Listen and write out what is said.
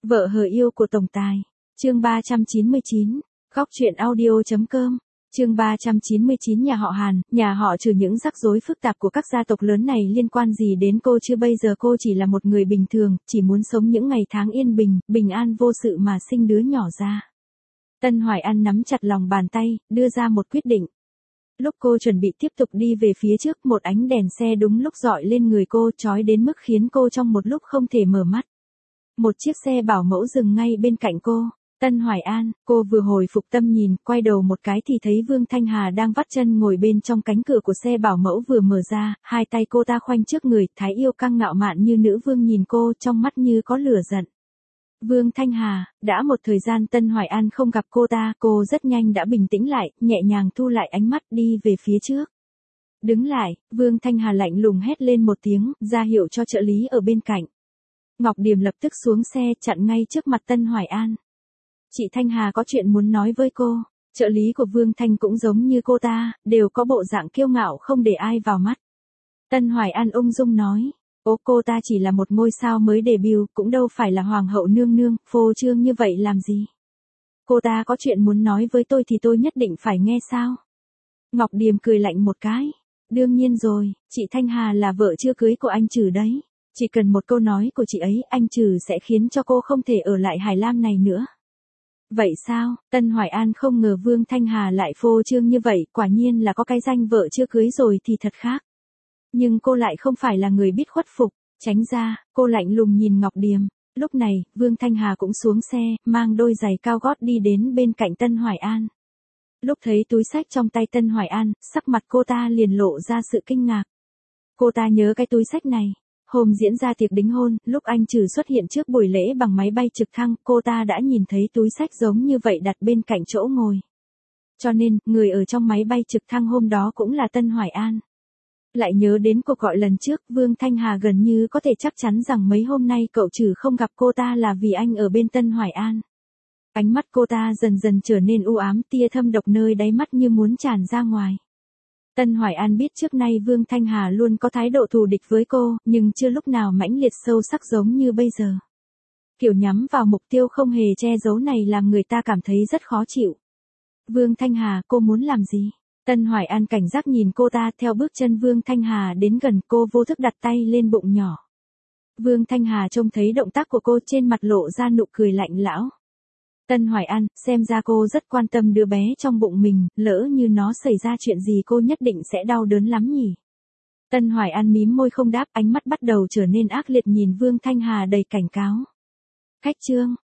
Vợ hờ yêu của tổng tài. Chương 399. Góc truyện audio.com. Chương 399. Nhà họ Hàn, nhà họ trừ những rắc rối phức tạp của các gia tộc lớn này liên quan gì đến cô chứ? Bây giờ cô chỉ là một người bình thường, chỉ muốn sống những ngày tháng yên bình, bình an vô sự mà sinh đứa nhỏ ra. Tân Hoài An nắm chặt lòng bàn tay, đưa ra một quyết định. Lúc cô chuẩn bị tiếp tục đi về phía trước, một ánh đèn xe đúng lúc dọi lên người cô, chói đến mức khiến cô trong một lúc không thể mở mắt. Một chiếc xe bảo mẫu dừng ngay bên cạnh cô. Tân Hoài An, cô vừa hồi phục tâm nhìn, quay đầu một cái thì thấy Vương Thanh Hà đang vắt chân ngồi bên trong cánh cửa của xe bảo mẫu vừa mở ra, hai tay cô ta khoanh trước người, thái yêu căng ngạo mạn như nữ vương nhìn cô, trong mắt như có lửa giận. Vương Thanh Hà, đã một thời gian Tân Hoài An không gặp cô ta, cô rất nhanh đã bình tĩnh lại, nhẹ nhàng thu lại ánh mắt đi về phía trước. Đứng lại, Vương Thanh Hà lạnh lùng hét lên một tiếng, ra hiệu cho trợ lý ở bên cạnh. Ngọc Điềm lập tức xuống xe, chặn ngay trước mặt Tân Hoài An. Chị Thanh Hà có chuyện muốn nói với cô. Trợ lý của Vương Thanh cũng giống như cô ta, đều có bộ dạng kiêu ngạo không để ai vào mắt. Tân Hoài An ung dung nói. Cô ta chỉ là một ngôi sao mới debut, cũng đâu phải là hoàng hậu nương nương, phô trương như vậy làm gì. Cô ta có chuyện muốn nói với tôi thì tôi nhất định phải nghe sao? Ngọc Điềm cười lạnh một cái. Đương nhiên rồi, chị Thanh Hà là vợ chưa cưới của anh Trừ đấy. Chỉ cần một câu nói của chị ấy, anh Trừ sẽ khiến cho cô không thể ở lại Hải Lam này nữa. Vậy sao? Tân Hoài An không ngờ Vương Thanh Hà lại phô trương như vậy, quả nhiên là có cái danh vợ chưa cưới rồi thì thật khác. Nhưng cô lại không phải là người biết khuất phục, tránh ra, cô lạnh lùng nhìn Ngọc Điềm. Lúc này, Vương Thanh Hà cũng xuống xe, mang đôi giày cao gót đi đến bên cạnh Tân Hoài An. Lúc thấy túi xách trong tay Tân Hoài An, sắc mặt cô ta liền lộ ra sự kinh ngạc. Cô ta nhớ cái túi xách này. Hôm diễn ra tiệc đính hôn, lúc anh Trừ xuất hiện trước buổi lễ bằng máy bay trực thăng, cô ta đã nhìn thấy túi xách giống như vậy đặt bên cạnh chỗ ngồi. Cho nên, người ở trong máy bay trực thăng hôm đó cũng là Tân Hoài An. Lại nhớ đến cuộc gọi lần trước, Vương Thanh Hà gần như có thể chắc chắn rằng mấy hôm nay cậu Trừ không gặp cô ta là vì anh ở bên Tân Hoài An. Ánh mắt cô ta dần dần trở nên u ám, tia thâm độc nơi đáy mắt như muốn tràn ra ngoài. Tân Hoài An biết trước nay Vương Thanh Hà luôn có thái độ thù địch với cô, nhưng chưa lúc nào mãnh liệt sâu sắc giống như bây giờ. Kiểu nhắm vào mục tiêu không hề che giấu này làm người ta cảm thấy rất khó chịu. Vương Thanh Hà, cô muốn làm gì? Tân Hoài An cảnh giác nhìn cô ta, theo bước chân Vương Thanh Hà đến gần, cô vô thức đặt tay lên bụng nhỏ. Vương Thanh Hà trông thấy động tác của cô, trên mặt lộ ra nụ cười lạnh lẽo. Tân Hoài An, xem ra cô rất quan tâm đứa bé trong bụng mình, lỡ như nó xảy ra chuyện gì cô nhất định sẽ đau đớn lắm nhỉ. Tân Hoài An mím môi không đáp, ánh mắt bắt đầu trở nên ác liệt nhìn Vương Thanh Hà đầy cảnh cáo. Khách trương,